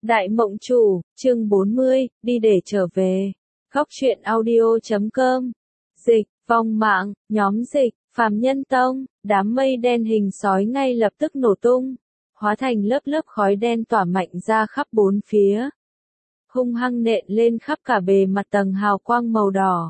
Đại Mộng Chủ, chương 40, đi để trở về. Góc truyện audio.com. Dịch, vong mạng, nhóm dịch, Phàm Nhân Tông, đám mây đen hình sói ngay lập tức nổ tung, hóa thành lớp lớp khói đen tỏa mạnh ra khắp bốn phía. Hung hăng nện lên khắp cả bề mặt tầng hào quang màu đỏ.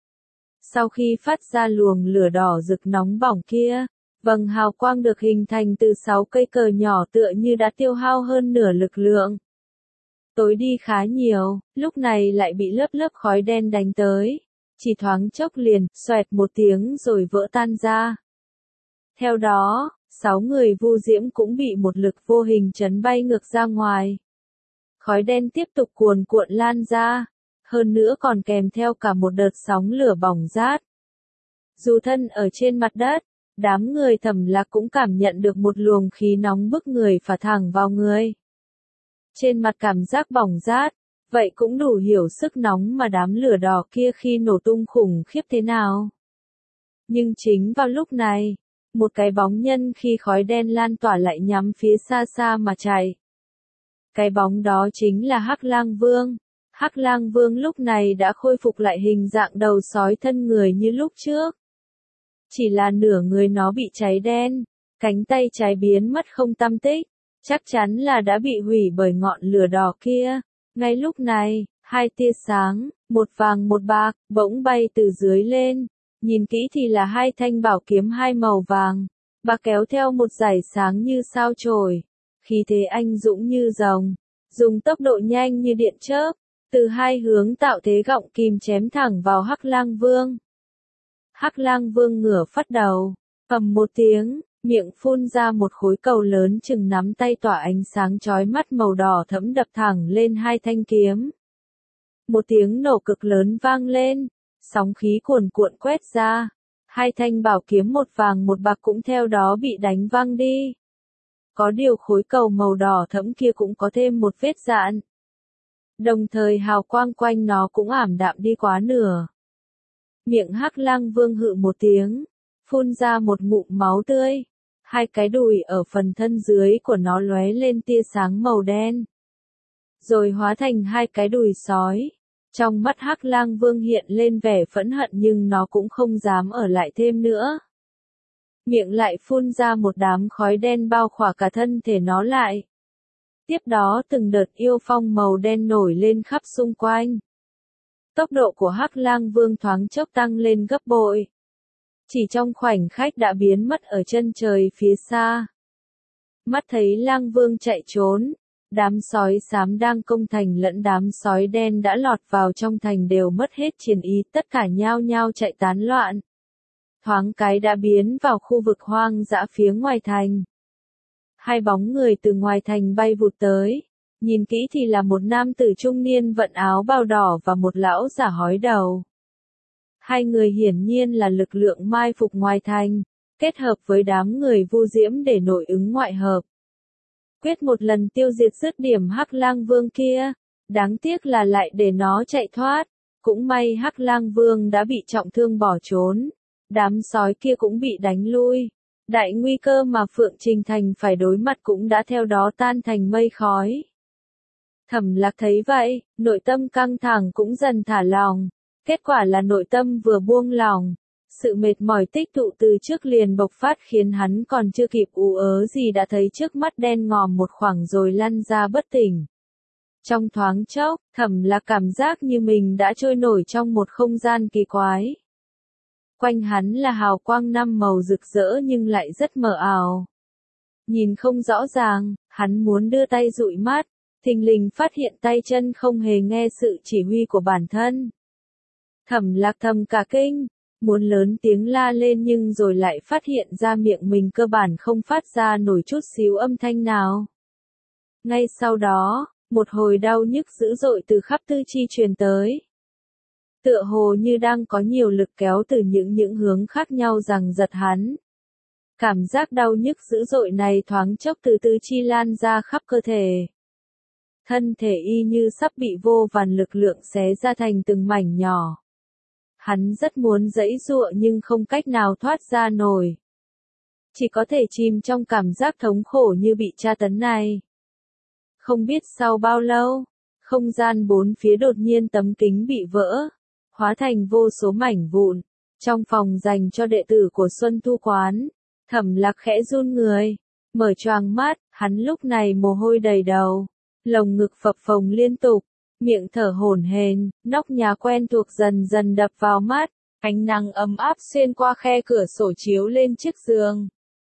Sau khi phát ra luồng lửa đỏ rực nóng bỏng kia, vầng hào quang được hình thành từ 6 cây cờ nhỏ tựa như đã tiêu hao hơn nửa lực lượng. Tối đi khá nhiều, lúc này lại bị lớp lớp khói đen đánh tới. Chỉ thoáng chốc liền, xoẹt một tiếng rồi vỡ tan ra. Theo đó, 6 người Vu Diễm cũng bị một lực vô hình chấn bay ngược ra ngoài. Khói đen tiếp tục cuồn cuộn lan ra, hơn nữa còn kèm theo cả một đợt sóng lửa bỏng rát. Dù thân ở trên mặt đất, đám người Thẩm Lạc cũng cảm nhận được một luồng khí nóng bức người phả thẳng vào người. Trên mặt cảm giác bỏng rát, vậy cũng đủ hiểu sức nóng mà đám lửa đỏ kia khi nổ tung khủng khiếp thế nào. Nhưng chính vào lúc này, một cái bóng nhân khi khói đen lan tỏa lại nhắm phía xa xa mà chạy. Cái bóng đó chính là Hắc Lang Vương. Hắc Lang Vương lúc này đã khôi phục lại hình dạng đầu sói thân người như lúc trước. Chỉ là nửa người nó bị cháy đen, cánh tay trái biến mất không tăm tích, chắc chắn là đã bị hủy bởi ngọn lửa đỏ kia. Ngay lúc này, hai tia sáng, một vàng một bạc, bỗng bay từ dưới lên. Nhìn kỹ thì là hai thanh bảo kiếm hai màu vàng, bạc kéo theo một dải sáng như sao chổi. Khí thế anh dũng như rồng, dùng tốc độ nhanh như điện chớp, từ hai hướng tạo thế gọng kìm chém thẳng vào Hắc Lang Vương. Hắc Lang Vương ngửa phát đầu, ầm một tiếng, miệng phun ra một khối cầu lớn chừng nắm tay tỏa ánh sáng chói mắt màu đỏ thẫm đập thẳng lên hai thanh kiếm. Một tiếng nổ cực lớn vang lên, sóng khí cuồn cuộn quét ra, hai thanh bảo kiếm một vàng một bạc cũng theo đó bị đánh văng đi. Có điều khối cầu màu đỏ thẫm kia cũng có thêm một vết rạn. Đồng thời hào quang quanh nó cũng ảm đạm đi quá nửa. Miệng Hắc Lang Vương hự một tiếng, phun ra một ngụm máu tươi. Hai cái đùi ở phần thân dưới của nó lóe lên tia sáng màu đen, rồi hóa thành hai cái đùi sói. Trong mắt Hắc Lang Vương hiện lên vẻ phẫn hận nhưng nó cũng không dám ở lại thêm nữa. Miệng lại phun ra một đám khói đen bao khỏa cả thân thể nó lại. Tiếp đó từng đợt yêu phong màu đen nổi lên khắp xung quanh. Tốc độ của Hắc Lang Vương thoáng chốc tăng lên gấp bội. Chỉ trong khoảnh khắc đã biến mất ở chân trời phía xa. Mắt thấy Lang Vương chạy trốn, đám sói xám đang công thành lẫn đám sói đen đã lọt vào trong thành đều mất hết chiến ý, tất cả nhao nhao chạy tán loạn. Thoáng cái đã biến vào khu vực hoang dã phía ngoài thành. Hai bóng người từ ngoài thành bay vụt tới, nhìn kỹ thì là một nam tử trung niên vận áo bào đỏ và một lão giả hói đầu. Hai người hiển nhiên là lực lượng mai phục ngoài thành, kết hợp với đám người Vu Diễm để nội ứng ngoại hợp. Quyết một lần tiêu diệt dứt điểm Hắc Lang Vương kia, đáng tiếc là lại để nó chạy thoát. Cũng may Hắc Lang Vương đã bị trọng thương bỏ trốn, đám sói kia cũng bị đánh lui. Đại nguy cơ mà Phượng Trình Thành phải đối mặt cũng đã theo đó tan thành mây khói. Thẩm Lạc thấy vậy, nội tâm căng thẳng cũng dần thả lỏng. Kết quả là nội tâm vừa buông lỏng, sự mệt mỏi tích tụ từ trước liền bộc phát khiến hắn còn chưa kịp ú ớ gì đã thấy trước mắt đen ngòm một khoảng rồi lăn ra bất tỉnh. Trong thoáng chốc, Thẩm Lạc cảm giác như mình đã trôi nổi trong một không gian kỳ quái. Quanh hắn là hào quang năm màu rực rỡ nhưng lại rất mờ ảo. Nhìn không rõ ràng, hắn muốn đưa tay dụi mắt, thình lình phát hiện tay chân không hề nghe sự chỉ huy của bản thân. Thẩm Lạc thầm cả kinh, muốn lớn tiếng la lên nhưng rồi lại phát hiện ra miệng mình cơ bản không phát ra nổi chút xíu âm thanh nào. Ngay sau đó, một hồi đau nhức dữ dội từ khắp tư chi truyền tới. Tựa hồ như đang có nhiều lực kéo từ những hướng khác nhau giằng giật hắn. Cảm giác đau nhức dữ dội này thoáng chốc từ tư chi lan ra khắp cơ thể. Thân thể y như sắp bị vô vàn lực lượng xé ra thành từng mảnh nhỏ. Hắn rất muốn giãy giụa nhưng không cách nào thoát ra nổi. Chỉ có thể chìm trong cảm giác thống khổ như bị tra tấn này. Không biết sau bao lâu, không gian bốn phía đột nhiên tấm kính bị vỡ, hóa thành vô số mảnh vụn. Trong phòng dành cho đệ tử của Xuân Thu Quán, Thẩm Lạc khẽ run người, mở choàng mắt, hắn lúc này mồ hôi đầy đầu, lồng ngực phập phồng liên tục, miệng thở hổn hển, nóc nhà quen thuộc dần dần đập vào mắt, ánh nắng ấm áp xuyên qua khe cửa sổ chiếu lên chiếc giường,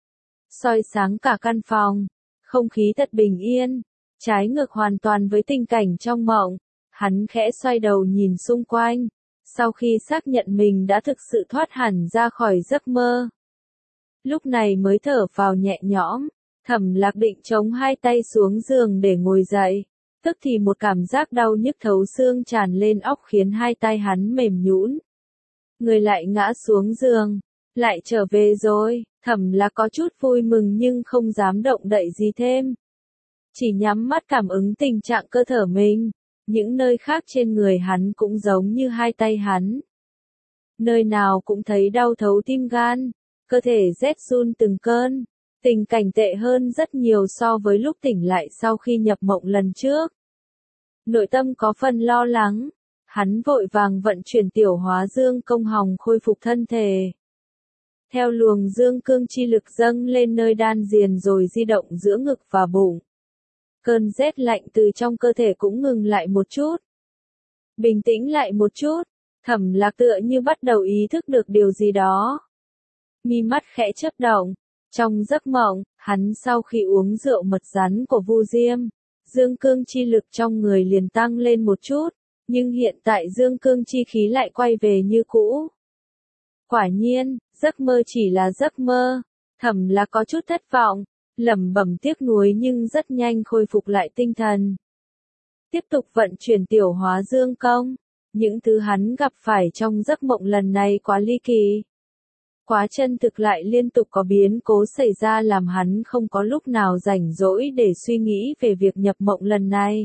soi sáng cả căn phòng, không khí thật bình yên, trái ngược hoàn toàn với tình cảnh trong mộng. Hắn khẽ xoay đầu nhìn xung quanh, sau khi xác nhận mình đã thực sự thoát hẳn ra khỏi giấc mơ. Lúc này mới thở vào nhẹ nhõm, Thẩm Lạc định chống hai tay xuống giường để ngồi dậy, tức thì một cảm giác đau nhức thấu xương tràn lên óc khiến hai tay hắn mềm nhũn. Người lại ngã xuống giường, lại trở về rồi. Thẩm Lạc có chút vui mừng nhưng không dám động đậy gì thêm. Chỉ nhắm mắt cảm ứng tình trạng cơ thể mình. Những nơi khác trên người hắn cũng giống như hai tay hắn. Nơi nào cũng thấy đau thấu tim gan, cơ thể rét run từng cơn. Tình cảnh tệ hơn rất nhiều so với lúc tỉnh lại sau khi nhập mộng lần trước. Nội tâm có phần lo lắng, hắn vội vàng vận chuyển tiểu hóa dương công hồng khôi phục thân thể. Theo luồng dương cương chi lực dâng lên nơi đan điền rồi di động giữa ngực và bụng. Cơn rét lạnh từ trong cơ thể cũng ngừng lại một chút. Bình tĩnh lại một chút, Thẩm Lạc tựa như bắt đầu ý thức được điều gì đó. Mi mắt khẽ chớp động, trong giấc mộng, hắn sau khi uống rượu mật rắn của Vu Diêm, dương cương chi lực trong người liền tăng lên một chút, nhưng hiện tại dương cương chi khí lại quay về như cũ. Quả nhiên, giấc mơ chỉ là giấc mơ. Thẩm Lạc có chút thất vọng, lẩm bẩm tiếc nuối nhưng rất nhanh khôi phục lại tinh thần. Tiếp tục vận chuyển tiểu hóa dương công. Những thứ hắn gặp phải trong giấc mộng lần này quá ly kỳ. Quá chân thực lại liên tục có biến cố xảy ra làm hắn không có lúc nào rảnh rỗi để suy nghĩ về việc nhập mộng lần này.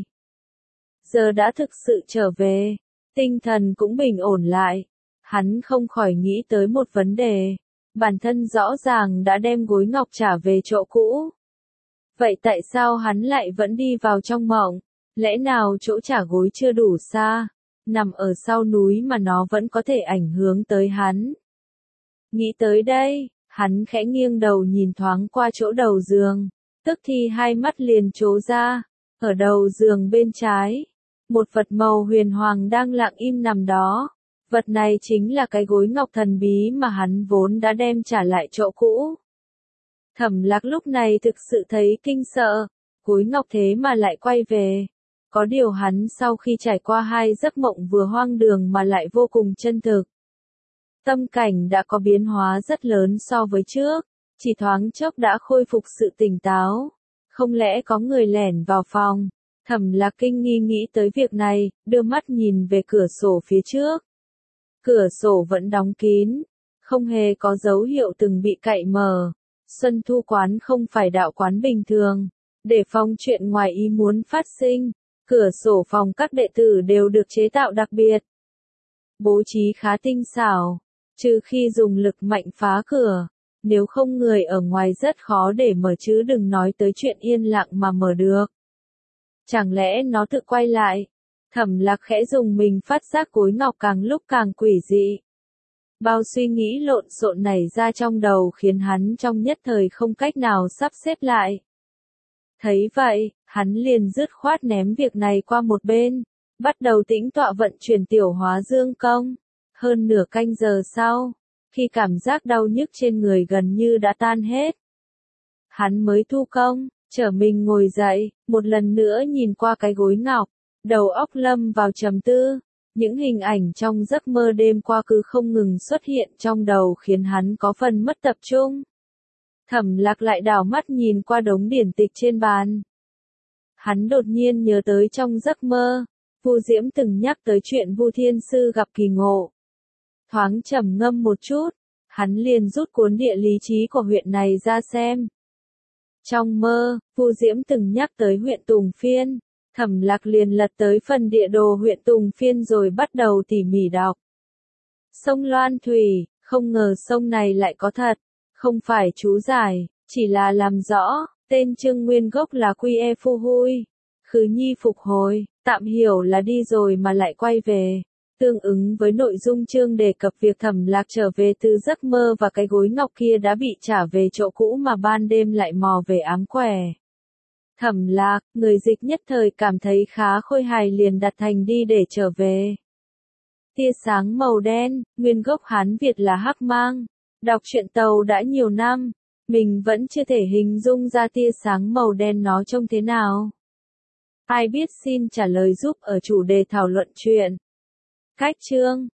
Giờ đã thực sự trở về, tinh thần cũng bình ổn lại. Hắn không khỏi nghĩ tới một vấn đề. Bản thân rõ ràng đã đem gối ngọc trả về chỗ cũ. Vậy tại sao hắn lại vẫn đi vào trong mộng? Lẽ nào chỗ trả gối chưa đủ xa? Nằm ở sau núi mà nó vẫn có thể ảnh hưởng tới hắn. Nghĩ tới đây, hắn khẽ nghiêng đầu nhìn thoáng qua chỗ đầu giường. Tức thì hai mắt liền trố ra. Ở đầu giường bên trái, một vật màu huyền hoàng đang lặng im nằm đó. Vật này chính là cái gối ngọc thần bí mà hắn vốn đã đem trả lại chỗ cũ. Thẩm Lạc lúc này thực sự thấy kinh sợ, gối ngọc thế mà lại quay về. Có điều hắn sau khi trải qua hai giấc mộng vừa hoang đường mà lại vô cùng chân thực. Tâm cảnh đã có biến hóa rất lớn so với trước, chỉ thoáng chốc đã khôi phục sự tỉnh táo. Không lẽ có người lẻn vào phòng? Thẩm Lạc kinh nghi nghĩ tới việc này, đưa mắt nhìn về cửa sổ phía trước. Cửa sổ vẫn đóng kín, không hề có dấu hiệu từng bị cậy mở. Xuân Thu Quán không phải đạo quán bình thường, để phòng chuyện ngoài ý muốn phát sinh, cửa sổ phòng các đệ tử đều được chế tạo đặc biệt. Bố trí khá tinh xảo, trừ khi dùng lực mạnh phá cửa, nếu không người ở ngoài rất khó để mở chứ đừng nói tới chuyện yên lặng mà mở được. Chẳng lẽ nó tự quay lại? Thẩm Lạc khẽ dùng mình phát giác gối ngọc càng lúc càng quỷ dị. Bao suy nghĩ lộn xộn nảy ra trong đầu khiến hắn trong nhất thời không cách nào sắp xếp lại. Thấy vậy, hắn liền dứt khoát ném việc này qua một bên, bắt đầu tĩnh tọa vận chuyển tiểu hóa dương công. Hơn nửa canh giờ sau, khi cảm giác đau nhức trên người gần như đã tan hết, hắn mới thu công, trở mình ngồi dậy, một lần nữa nhìn qua cái gối ngọc, đầu óc lâm vào trầm tư. Những hình ảnh trong giấc mơ đêm qua cứ không ngừng xuất hiện trong đầu khiến hắn có phần mất tập trung. Thẩm Lạc lại đảo mắt nhìn qua đống điển tịch trên bàn. Hắn đột nhiên nhớ tới trong giấc mơ, Vu Diễm từng nhắc tới chuyện Vu Thiên Sư gặp kỳ ngộ. Thoáng trầm ngâm một chút, hắn liền rút cuốn địa lý chí của huyện này ra xem. Trong mơ, Vu Diễm từng nhắc tới huyện Tùng Phiên. Thẩm Lạc liền lật tới phần địa đồ huyện Tùng Phiên rồi bắt đầu tỉ mỉ đọc. Sông Loan Thủy, không ngờ sông này lại có thật, không phải chú giải, chỉ là làm rõ, tên Trương nguyên gốc là Quy E Phu Hui, Khứ nhi phục hồi, tạm hiểu là đi rồi mà lại quay về. Tương ứng với nội dung chương đề cập việc Thẩm Lạc trở về từ giấc mơ và cái gối ngọc kia đã bị trả về chỗ cũ mà ban đêm lại mò về ám quẻ. Thẩm Lạc, người dịch nhất thời cảm thấy khá khôi hài liền đặt thành đi để trở về. Tia sáng màu đen, nguyên gốc Hán Việt là hắc mang. Đọc truyện Tàu đã nhiều năm, mình vẫn chưa thể hình dung ra tia sáng màu đen nó trông thế nào. Ai biết xin trả lời giúp ở chủ đề thảo luận truyện. Cách chương